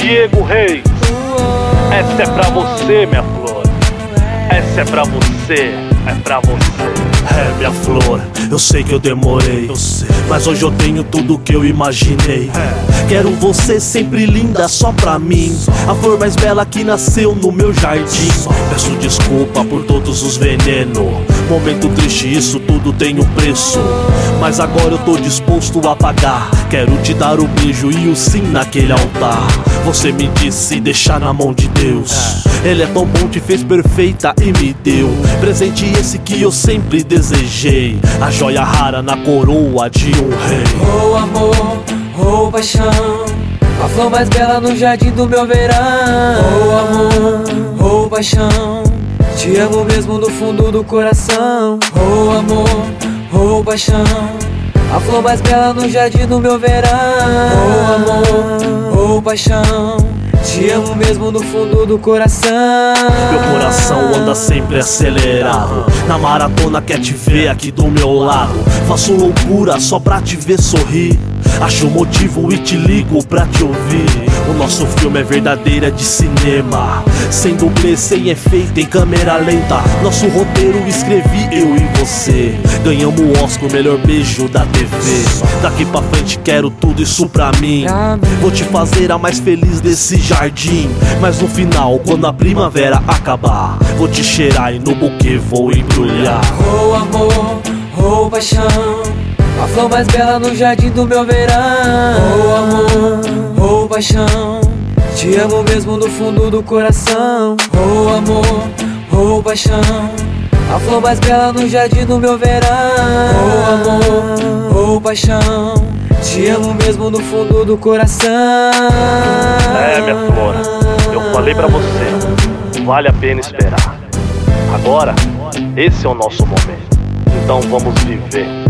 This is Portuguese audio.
Diego Reis. Essa é pra você, minha flor. Essa é pra você, é pra você. É, minha flor, eu sei que eu demorei, mas hoje eu tenho tudo que eu imaginei. Quero você sempre linda só pra mim, a flor mais bela que nasceu no meu jardim. Peço desculpa por todos os venenos, momento triste, isso tudo tem um preço, mas agora eu tô disposto a pagar. Quero te dar o beijo e o sim naquele altar. Você me disse deixar na mão de Deus, Ele é tão bom, te fez perfeita e me deu presente esse que eu sempre desejei, a joia rara na coroa de um rei. Oh amor, oh paixão, a flor mais bela no jardim do meu verão. Oh amor, oh paixão, te amo mesmo do fundo do coração. Oh amor, oh paixão, a flor mais bela no jardim do meu verão. Oh amor, oh paixão, te amo mesmo no fundo do coração. Meu coração anda sempre acelerado, na maratona quer te ver aqui do meu lado. Faço loucura só pra te ver sorrir, acho motivo e te ligo pra te ouvir. O nosso filme é verdadeira de cinema, sem dublê, sem efeito, em câmera lenta. Nosso roteiro escrevi eu e você, ganhamos o Oscar, o melhor beijo da TV. Daqui pra frente quero tudo isso pra mim, vou te fazer a mais feliz desse jardim. Mas no final, quando a primavera acabar, vou te cheirar e no buquê vou embrulhar. Oh amor, oh paixão, a flor mais bela no jardim do meu verão. Oh amor, oh paixão, te amo mesmo no fundo do coração. Oh amor, oh paixão, a flor mais bela no jardim do meu verão. Oh amor, oh paixão, te amo mesmo no fundo do coração. É, minha flor, eu falei pra você, vale a pena esperar. Agora, esse é o nosso momento, então vamos viver.